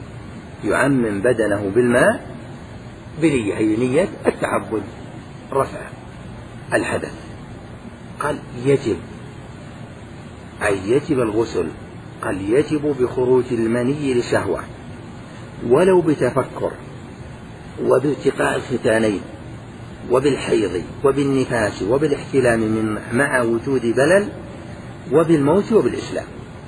يعمم بدنه بالماء بنية، هي نية التعبد رفع الحدث. قال يجب، أي يجب الغسل. قال يجب بخروج المني لشهوة ولو بتفكر وبالتقاء الختانين وبالحيض وبالنفاس وبالاحتلام من مع وجود بلل وبالموت وبالإسلام.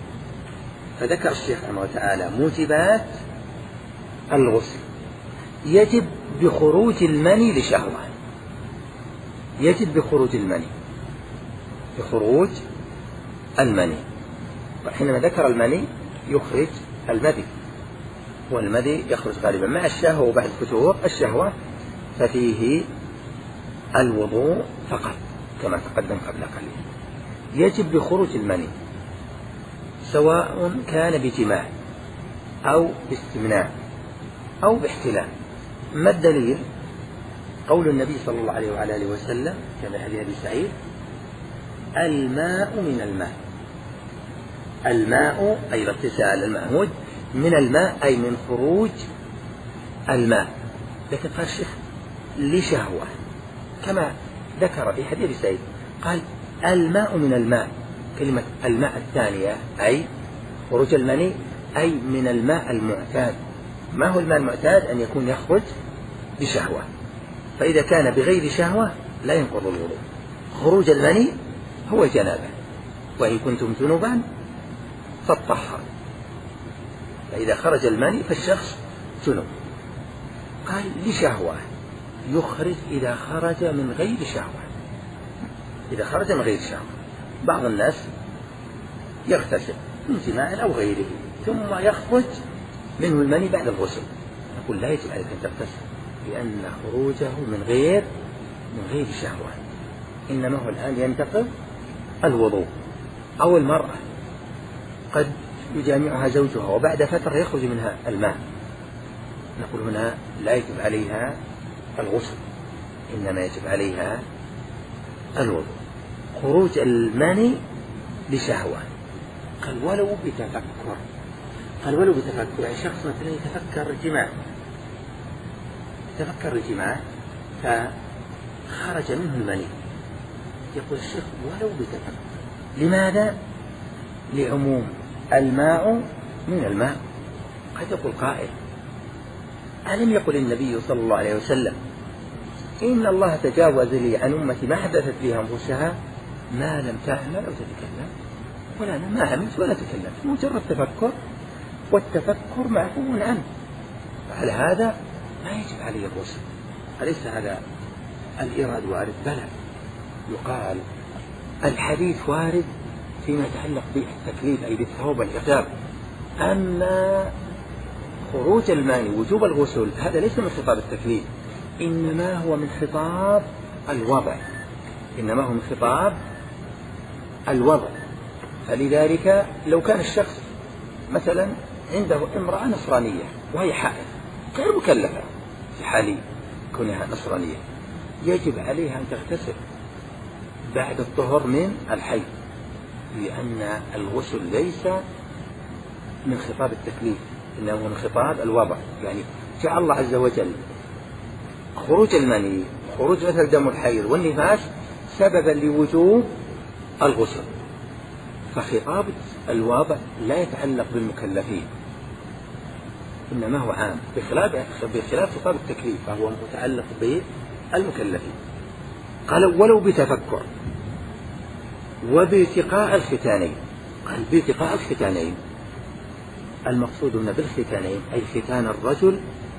فذكر الشيخ رحمه الله تعالى موجبات الغسل. يجب بخروج المني لشهوة، يجب بخروج المني، بخروج المني. حينما ذكر المني يخرج المذي، والمذي يخرج غالبا مع الشهوة وبعد فتور الشهوة، ففيه الوضوء فقط كما تقدم قبل قليل. يجب بخروج المني سواء كان بجماع أو باستمناء أو باحتلام. ما الدليل؟ قول النبي صلى الله عليه وعلى آله وسلم كما حديث أبي سعيد: الماء من الماء. الماء أي الاغتسال المعهود، من الماء أي من خروج الماء. لكن قال الشيخ لشهوة كما ذكر في حديث سعيد، قال الماء من الماء. كلمة الماء الثانية أي خروج المني أي من الماء المعتاد. ما هو الماء المعتاد؟ أن يكون يخرج بشهوة، فإذا كان بغير شهوة لا ينقض الوضوء. خروج المني هو الجنابة، وإن كنتم جنبا فاطهروا. فإذا خرج المني فالشخص جنب. قال لشهوة، يخرج إذا خرج من غير شهوة. إذا خرج من غير شهوة، بعض الناس يغتسل من جماع أو غيره ثم يخرج منه المني بعد الغسل، نقول لا يجب عليك أن تغتسل، لأن خروجه من غير من غير شهوة، إنما هو الآن ينتقض الوضوء. أو المرأة قد يجامعها زوجها وبعد فترة يخرج منها الماء، نقول هنا لا يجب عليها الغسل، إنما يجب عليها الوضوء. خروج المني بشهوة، قال ولو بتفكر. قال ولو بتفكر، يعني شخص مثلا يتفكر الجماع، يتفكر الجماع فخرج منه المني، يقول الشيخ ولو بتفكر. لماذا؟ لعموم الماء من الماء. قد يقول قائل ألم يقل النبي صلى الله عليه وسلم إن الله تجاوز لي عن أمتي ما حدثت فيها أنفسها ما لم تعمل أو تتكلم؟ ولا أنا ما عملت ولا تكلمت، مجرد تفكر، والتفكر معفو عنه، فعلى هذا ما يجب عليه الغسل. أليس هذا الإراد وارد؟ بلى. يقال الحديث وارد فيما يتعلق بالتكليف أي بالثواب والعقاب، أما خروج الماني وجوب الغسل هذا ليس من خطاب التكليف، إنما هو من خطاب الوضع، إنما هو من خطاب الوضع. فلذلك لو كان الشخص مثلا عنده امرأة نصرانية وهي حائض غير مكلفة في حال كونها نصرانية، يجب عليها أن تغتسل بعد الطهر من الحيض، لأن الغسل ليس من خطاب التكليف، إنه من خطاب الوضع. يعني جعل الله عز وجل خروج المني، خروج مثل دم الحيض والنفاس سببا لوجوب الغسل، فخطاب الوضع لا يتعلق بالمكلفين، إنما هو عام، بخلاف بخلاف خطاب التكليف فهو متعلق بالمكلفين. قال ولو بتفكر وبالتقاء الختانين. قال بالتقاء الختانين، المقصود هنا بالختانين أي ختان الرجل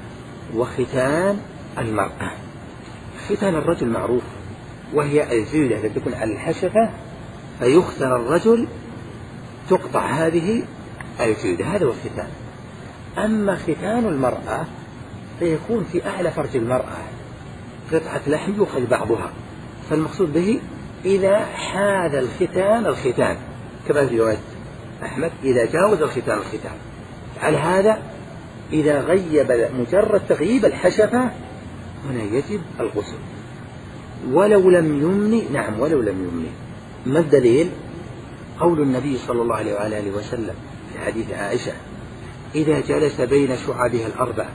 وختان المرأة. ختان الرجل معروف، وهي الجلدة التي تكون على الحشفة فيختن الرجل، تقطع هذه الجلدة، هذا هو الختان. أما ختان المرأة فيكون في أعلى فرج المرأة قطعة لحم يخرج بعضها، فالمقصود به إذا حاذ الختان الختان، كما في رواية أحمد إذا جاوز الختان الختان. على هذا إذا غيب مجرد تغييب الحشفة هنا يجب الغسل ولو لم يمني. نعم ولو لم يمني. ما الدليل؟ قول النبي صلى الله عليه وآله وسلم في حديث عائشة إذا جلس بين شعبها الأربع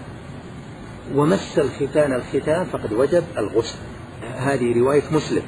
ومس الختان الختان فقد وجب الغسل. هذه رواية مسلم،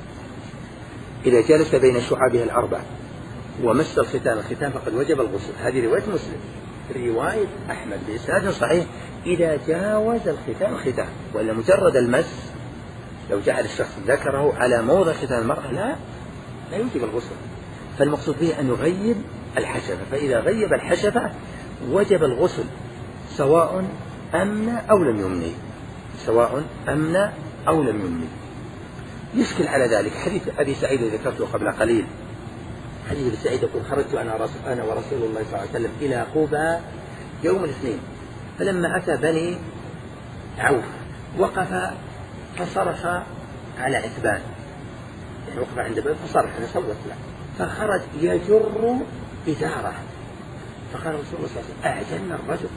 إذا جلس بين شعبها الأربع ومس الختان الختان فقد وجب الغسل، هذه رواية مسلم. رواية أحمد بإسناد صحيح إذا جاوز الختان الختان، وإلا مجرد المس لو جعل الشخص ذكره على موضع ختان المرأة لا لا يوجب الغسل، فالمقصود به أن يغيب الحشفة، فإذا غيب الحشفة وجب الغسل سواء أمن أو لم يمني، سواء أمن أو لم يمني. يشكل على ذلك حديث أبي سعيد الذي ذكرته قبل قليل، حديث أبي سعيد يقول خرجت أنا ورسول الله صلى الله عليه وسلم إلى قباء يوم الاثنين، فلما أتى بني عوف وقف فصرخ على عتبان، يعني وقف عند باب فصرخ يعني صوت له، فخرج يجر إزاره، فقال رسول الله صلى الله عليه وسلم أعجلنا الرجل،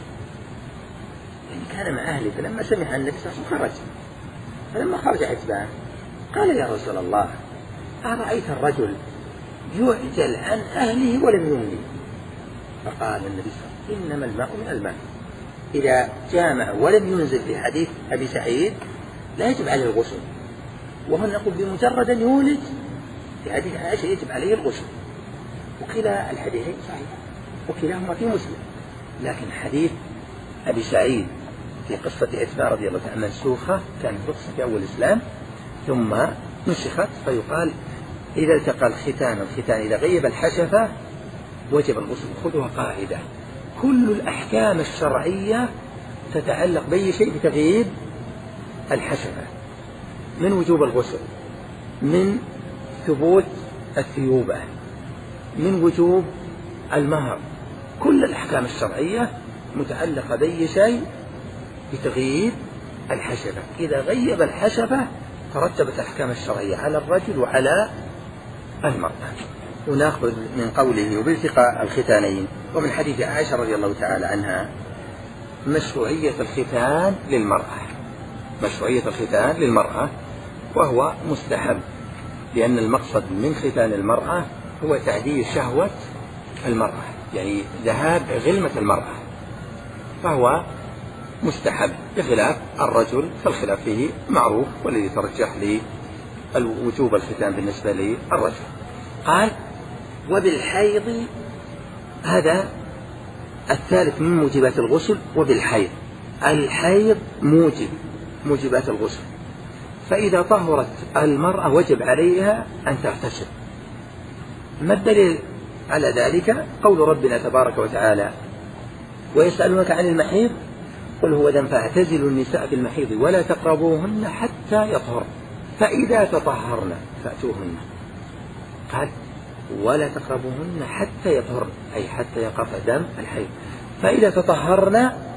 يعني كان مع أهله، فلما سمع النبي صلى الله عليه وسلم خرج، فلما خرج عتبان قال يا رسول الله أرأيت الرجل يعجل عن أهله ولم يمني؟ فقال النبي صلى الله عليه وسلم إنما الماء من الماء، إذا جامع ولم ينزل في حديث أبي سعيد لا يجب عليه الغسل، وهنا نقول بمجرد أن يولد في حديث عائشة يجب عليه الغسل، وكلا الحديثين صحيح وكلاهما في مسلم، لكن حديث أبي سعيد في قصة عتبان رضي الله عنه منسوخة، كانت رخصة في أول الإسلام ثم نسخت، فيقال إذا التقى الختان والختان إذا غيب الحشفة وجب الغسل. خذوها قاعدة، كل الأحكام الشرعية تتعلق بأي شيء بتغييب الحشفة، من وجوب الغسل، من ثبوت الثيوبة، من وجوب المهر، كل الأحكام الشرعية متعلقة بأي شيء بتغييب الحشفة. إذا غيب الحشفة ترتبت الأحكام الشرعية على الرجل وعلى المرأة. ونأخذ من قوله وبالتقاء الختانين ومن حديث عائشة رضي الله تعالى عنها مشروعية الختان للمرأة، مشروعية الختان للمرأة، وهو مستحب، لأن المقصد من ختان المرأة هو تعديل شهوة المرأة، يعني ذهاب غلمة المرأة، فهو مستحب بخلاف الرجل، فالخلاف فيه معروف، والذي ترجح لوجوب الختان بالنسبة للرجل. قال وبالحيض، هذا الثالث من موجبات الغسل، وبالحيض، الحيض موجب موجبات الغسل، فإذا طهرت المرأة وجب عليها أن تغتسل. ما الدليل على ذلك؟ قول ربنا تبارك وتعالى ويسألونك عن المحيض قل هو دم فاعتزلوا النساء في المحيض ولا تقربوهن حتى يطهرن فإذا تطهرن فأتوهن. قال ولا تقربوهن حتى يطهرن، أي حتى يقف دم الحيض، فإذا تطهرن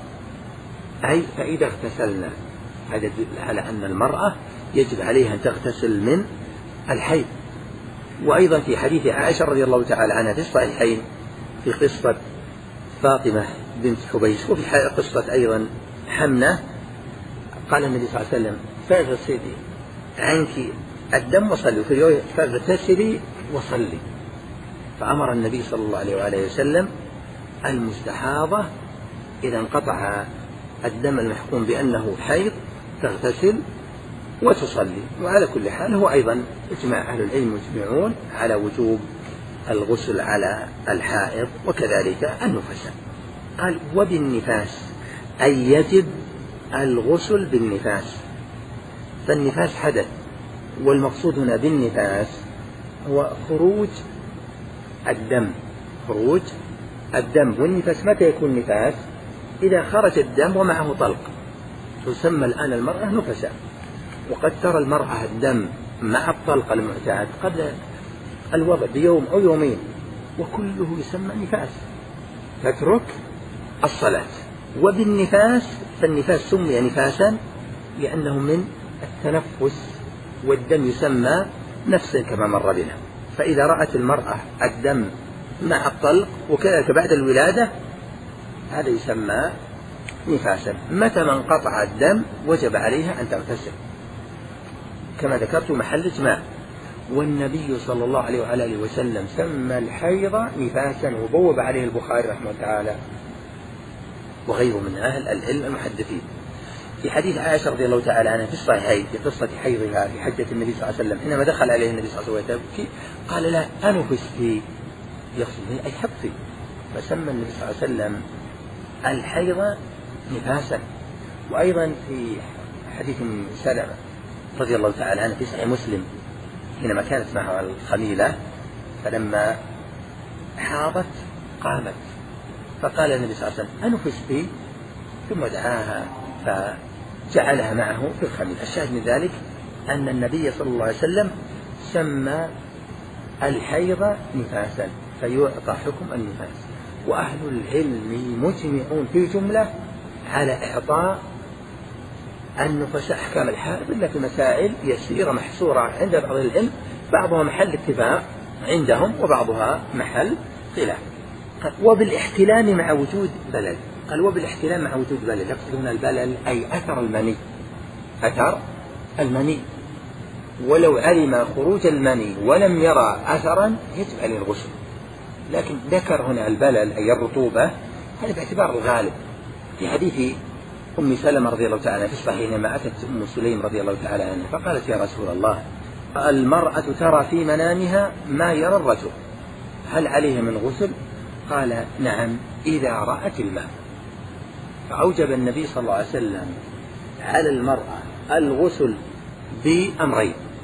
أي فإذا اغتسلن. هذا يدل على أن المرأة يجب عليها أن تغتسل من الحيض. وأيضا في حديث عائشة رضي الله تعالى عنها في الصحيحين في قصة فاطمة بنت حبيش، وفي قصة أيضا حمنة، قال النبي صلى الله عليه وسلم فاغسلي عنك الدم وصلي، وفي رواية فاغتسلي وصلي. فأمر النبي صلى الله عليه وآله وسلم المستحاضة إذا انقطع الدم المحكوم بأنه حيض تغتسل وتصلي. وعلى كل حال هو أيضا إجماع أهل العلم يجمعون على وجوب الغسل على الحائض وكذلك النفساء. قال وبالنفاس، أي يجب الغسل بالنفاس، فالنفاس حدث، والمقصود هنا بالنفاس هو خروج الدم، خروج الدم. والنفاس متى يكون نفاس؟ إذا خرج الدم ومعه طلق، تسمى الآن المرأة نفساء. وقد ترى المرأة الدم مع الطلق المعتاد قبل الوضع بيوم أو يومين، وكله يسمى نفاس، تترك الصلاة. وبالنفاس، فالنفاس سمي نفاسا لأنه من التنفس، والدم يسمى نفسا كما مر بنا. فإذا رأت المرأة الدم مع الطلق وكذلك بعد الولادة هذا يسمى نفاسا. متى ما انقطع الدم وجب عليها أن تغتسل كما ذكرت محل إجماع. والنبي صلى الله عليه وآله وسلم سمى الحيض نفاسا، وبوب عليه البخاري رحمه الله تعالى وغيره من أهل العلم المحدثين. في حديث عائشة رضي الله تعالى عنها في الصحيحين في قصة حيضها في حجة النبي صلى الله عليه وسلم، حينما دخل عليه النبي صلى الله عليه وسلم قال لا أنفستي، يقصد أي حبطي، فسمى النبي صلى الله عليه وسلم الحيض نفاسا. وأيضا في حديث سلمة رضي الله تعالى عنه في صحيح مسلم حينما كانت معها الخميلة فلما حاضت قامت، فقال النبي صلى الله عليه وسلم أنفستي، ثم دعاها فجعلها معه في الخميلة. الشاهد من ذلك أن النبي صلى الله عليه وسلم سمى الحيض نفاسا، فيعطى حكم النفاس. وأهل العلم مجمعون في الجملة على إعطاء النفساء أحكام الحائض، إلا في مسائل يسيرة محصورة عند بعض العلم، بعضها محل اتفاق عندهم وبعضها محل خلاف. وبالاحتلام مع وجود بلل، قال وبالاحتلام مع وجود بلل، يقصد هنا البلل أي أثر المني، أثر المني. ولو علم خروج المني ولم يرى أثرا يجب عليه الغسل، لكن ذكر هنا البلل أي الرطوبة، هذا باعتبار الغالب. في حديث أم سلمة رضي الله تعالى في الصحيح لما أتت أم سليم رضي الله تعالى عنها فقالت يا رسول الله المرأة ترى في منامها ما يرى الرجل، هل عليها من غسل؟ قال نعم إذا رأت الماء. فأوجب النبي صلى الله عليه وسلم على المرأة الغسل بأمرين،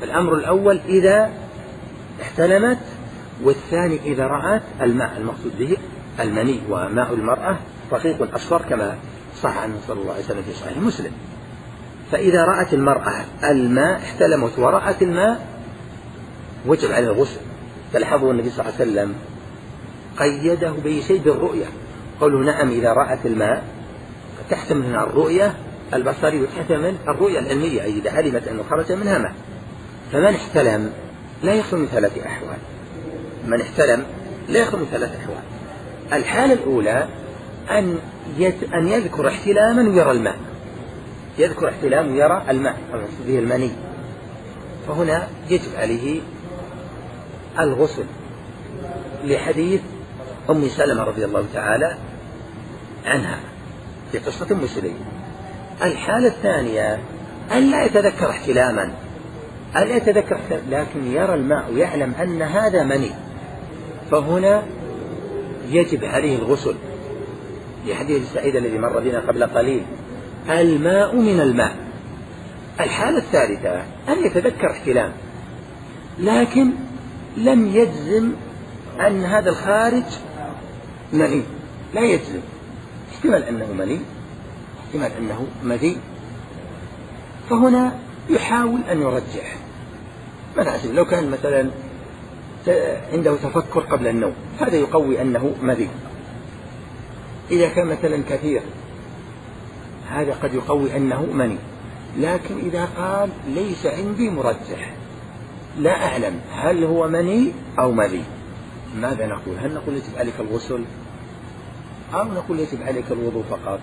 الأمر الأول إذا احتلمت، والثاني إذا رأت الماء، المقصود به المني، وماء المرأة رقيق أصفر كما صح عنه صلى الله عليه وسلم في صحيح مسلم. فإذا رأت المرأة الماء، احتلمت ورأت الماء، وجب على الغسل. فلاحظوا النبي صلى الله عليه وسلم قيده بأي شيء بالرؤية، قوله نعم إذا رأت الماء، تحتمل من الرؤية البصرية وتحتمل الرؤية العلمية، أي إذا علمت أنه خرج منها ماء. فمن احتلم لا يخلو من ثلاث أحوال، من احتلم لا يخلو من ثلاث أحوال. الحالة الأولى أن أن يذكر احتلاما ويرى الماء، يذكر احتلام ويرى الماء به المني، فهنا يجب عليه الغسل لحديث أم سلمة رضي الله تعالى عنها في قصة أم سليم. الحالة الثانية أن لا يتذكر احتلاما، أن لا يتذكر احتلاما لكن يرى الماء ويعلم أن هذا مني، فهنا يجب عليه الغسل لحديث سعيد الذي مر بنا قبل قليل، الماء من الماء. الحالة الثالثة أن يتذكر احتلام لكن لم يجزم أن هذا الخارج مني، لا يجزم، احتمال أنه مني، احتمال أنه مذي، فهنا يحاول أن يرجح. مثلا لو كان مثلا عنده تفكر قبل النوم، هذا يقوي أنه مذي. إذا كان مثلا كثير، هذا قد يقوي أنه مني. لكن إذا قال ليس عندي مرجح، لا أعلم هل هو مني أو مذي، ماذا نقول؟ هل نقول يجب عليك الغسل أو نقول يجب عليك الوضوء فقط؟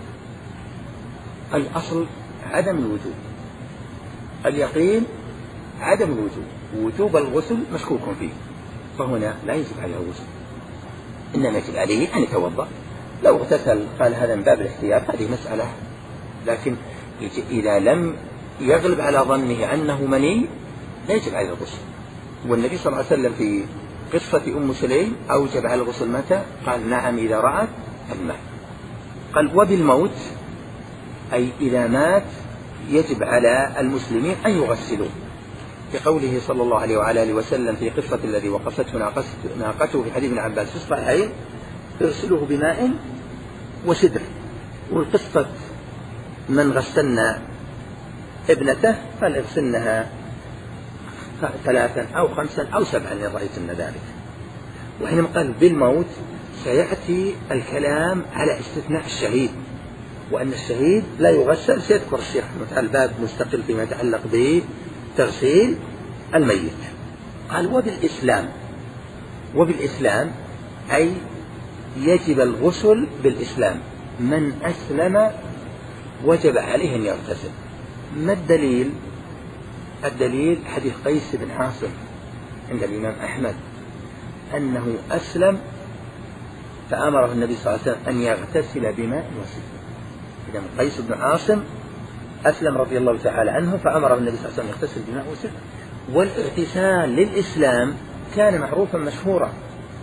الأصل عدم الوجوب، اليقين عدم الوجوب، وجوب الغسل مشكوك فيه، فهنا لا يجب عليه الغسل، إنما يجب عليه أن يتوضأ. لو اغتسل قال هذا من باب الاحتياط، هذه مسألة، لكن إذا لم يغلب على ظنه أنه مني لا يجب عليه الغسل. والنبي صلى الله عليه وسلم في قصة أم سليم أوجب على الغسل متى؟ قال نعم إذا رأت الماء. قال وبالموت، أي إذا مات يجب على المسلمين أن يغسلوه، بقوله صلى الله عليه وعلى آله وسلم في قصة الذي وقصته ناقته في حديث ابن عباس في الصحيحين: اغسلوه بماء وسدر. والقصة من غسلنا ابنته قال اغسلنها ثلاثا أو خمسا أو سبعا إن رأيتن ذلك. وحينما قال بالموت سيأتي الكلام على استثناء الشهيد، وأن الشهيد لا يغسل، سيذكر الشيخ الباب مستقل فيما يتعلق بتغسيل الميت. قال وبالإسلام، وبالإسلام أي يجب الغسل بالإسلام، من أسلم وجب عليه أن يغتسل. ما الدليل؟ الدليل حديث قيس بن عاصم عند الإمام أحمد أنه أسلم فأمره النبي صلى الله عليه وسلم أن يغتسل بماء وسدر. إذا قيس بن عاصم أسلم رضي الله تعالى عنه فأمره النبي صلى الله عليه وسلم يغتسل بماء وسدر. والاغتسال للإسلام كان معروفا مشهورا،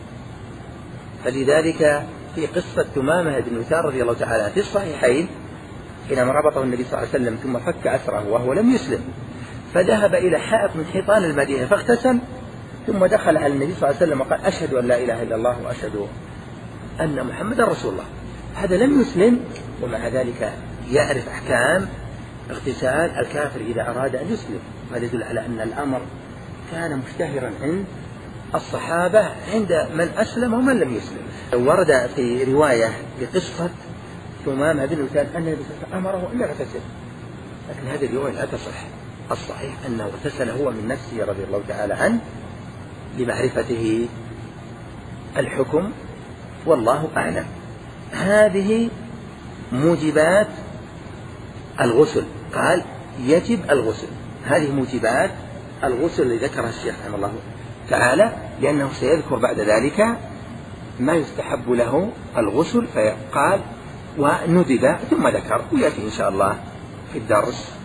فلذلك في قصة ثمامة بن وثار رضي الله تعالى في الصحيحين حينما ربطه النبي صلى الله عليه وسلم ثم فك أسره وهو لم يسلم، فذهب إلى حائط من حيطان المدينة فاغتسل، ثم دخل على النبي صلى الله عليه وسلم وقال أشهد أن لا إله إلا الله وأشهد أن محمدا رسول الله. هذا لم يسلم، ومع ذلك يعرف أحكام اغتسال الكافر إذا أراد أن يسلم. هذا يدل على أن الأمر كان مشتهرا عند الصحابة عند من أسلم ومن لم يسلم. ورد في رواية بقصة ثمامة بن وثار أن النبي صلى الله عليه وسلم أمره أن يغتسل، لكن هذه الرواية لا تصح. الصحيح أنه اغتسل هو من نفسه رضي الله تعالى عنه لمعرفته الحكم، والله أعلم. هذه موجبات الغسل، قال يجب الغسل، هذه موجبات الغسل اللي ذكرها الشيخ رحمه الله تعالى، لأنه سيذكر بعد ذلك ما يستحب له الغسل، فقال وندب ثم ذكر، ويأتي إن شاء الله في الدرس